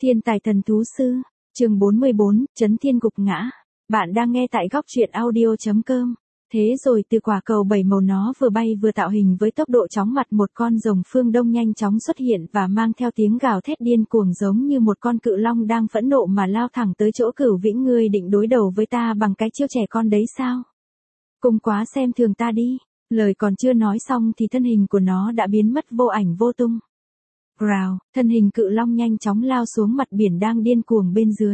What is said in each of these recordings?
Thiên tài thần thú sư, chương 44, Chấn Thiên Gục Ngã. Bạn đang nghe tại góc truyện audio.com. Thế rồi từ quả cầu 7 màu nó vừa bay vừa tạo hình với tốc độ chóng mặt, một con rồng phương Đông nhanh chóng xuất hiện và mang theo tiếng gào thét điên cuồng giống như một con cự long đang phẫn nộ mà lao thẳng tới chỗ Cửu Vĩnh. Ngươi định đối đầu với ta bằng cái chiêu trẻ con đấy sao? Cùng quá xem thường ta đi. Lời còn chưa nói xong thì thân hình của nó đã biến mất vô ảnh vô tung. Rào, thân hình cự long nhanh chóng lao xuống mặt biển đang điên cuồng bên dưới.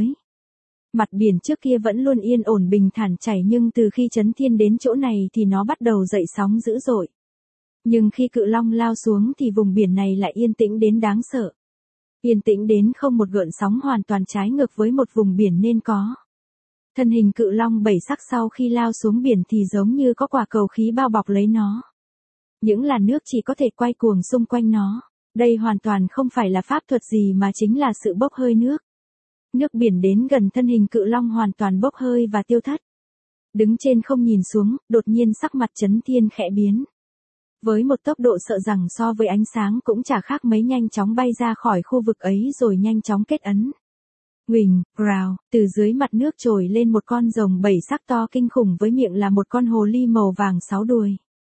Mặt biển trước kia vẫn luôn yên ổn bình thản chảy, nhưng từ khi Chấn Thiên đến chỗ này thì nó bắt đầu dậy sóng dữ dội. Nhưng khi cự long lao xuống thì vùng biển này lại yên tĩnh đến đáng sợ. Yên tĩnh đến không một gợn sóng, hoàn toàn trái ngược với một vùng biển nên có. Thân hình cự long bảy sắc sau khi lao xuống biển thì giống như có quả cầu khí bao bọc lấy nó. Những làn nước chỉ có thể quay cuồng xung quanh nó. Đây hoàn toàn không phải là pháp thuật gì mà chính là sự bốc hơi nước. Nước biển đến gần thân hình cự long hoàn toàn bốc hơi và tiêu thất. Đứng trên không nhìn xuống, đột nhiên sắc mặt Chấn Thiên khẽ biến. Với một tốc độ sợ rằng so với ánh sáng cũng chả khác mấy, nhanh chóng bay ra khỏi khu vực ấy rồi nhanh chóng kết ấn. Huỳnh, rào, từ dưới mặt nước trồi lên một con rồng bảy sắc to kinh khủng với miệng là một con hồ ly màu vàng 6 đuôi.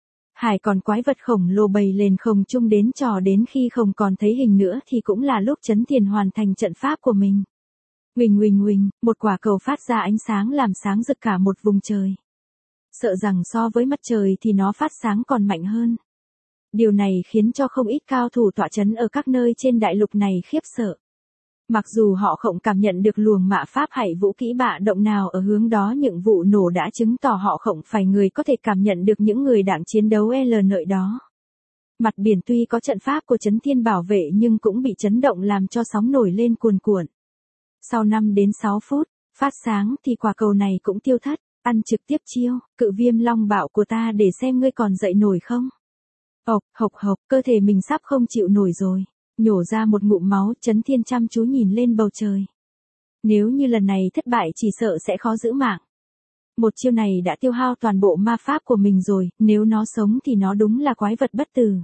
Hải còn quái vật khổng lồ bầy lên không trung đến trò đến khi không còn thấy hình nữa thì cũng là lúc Chấn Thiên hoàn thành trận pháp của mình. Huỳnh huỳnh huỳnh, một quả cầu phát ra ánh sáng làm sáng rực cả một vùng trời. Sợ rằng so với mặt trời thì nó phát sáng còn mạnh hơn. Điều này khiến cho không ít cao thủ tọa chấn ở các nơi trên đại lục này khiếp sợ. Mặc dù họ không cảm nhận được luồng mạ pháp hay vũ kỹ bạ động nào ở hướng đó, những vụ nổ đã chứng tỏ họ không phải người có thể cảm nhận được những người đang chiến đấu nơi đó. Mặt biển tuy có trận pháp của Chấn Thiên bảo vệ nhưng cũng bị chấn động làm cho sóng nổi lên cuồn cuộn. Sau 5 đến 6 phút, phát sáng thì quả cầu này cũng tiêu thất. Ăn trực tiếp chiêu, cự viêm long bạo của ta để xem ngươi còn dậy nổi không. Hộc, cơ thể mình sắp không chịu nổi rồi. Nhổ ra một ngụm máu, Chấn Thiên chăm chú nhìn lên bầu trời. Nếu như lần này thất bại chỉ sợ sẽ khó giữ mạng. Một chiêu này đã tiêu hao toàn bộ ma pháp của mình rồi, nếu nó sống thì nó đúng là quái vật bất tử.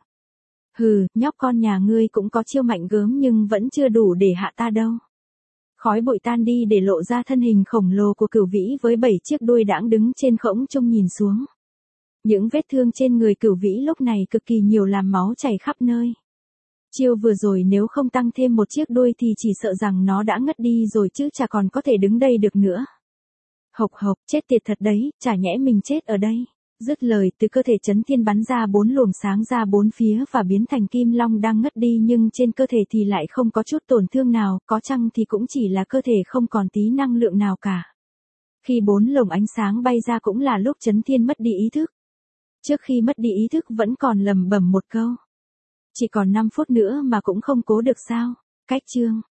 Hừ, nhóc con nhà ngươi cũng có chiêu mạnh gớm nhưng vẫn chưa đủ để hạ ta đâu. Khói bụi tan đi để lộ ra thân hình khổng lồ của Cửu Vĩ với 7 chiếc đuôi đãng đứng trên không trung nhìn xuống. Những vết thương trên người Cửu Vĩ lúc này cực kỳ nhiều, làm máu chảy khắp nơi. Chiêu vừa rồi nếu không tăng thêm một chiếc đuôi thì chỉ sợ rằng nó đã ngất đi rồi chứ chả còn có thể đứng đây được nữa. Hộc, chết tiệt thật đấy, chả nhẽ mình chết ở đây. Dứt lời, từ cơ thể Chấn Thiên bắn ra 4 luồng sáng ra bốn phía và biến thành kim long đang ngất đi, nhưng trên cơ thể thì lại không có chút tổn thương nào, có chăng thì cũng chỉ là cơ thể không còn tí năng lượng nào cả. Khi 4 lồng ánh sáng bay ra cũng là lúc Chấn Thiên mất đi ý thức. Trước khi mất đi ý thức vẫn còn lẩm bẩm một câu. Chỉ còn 5 phút nữa mà cũng không cố được sao? Cách chương.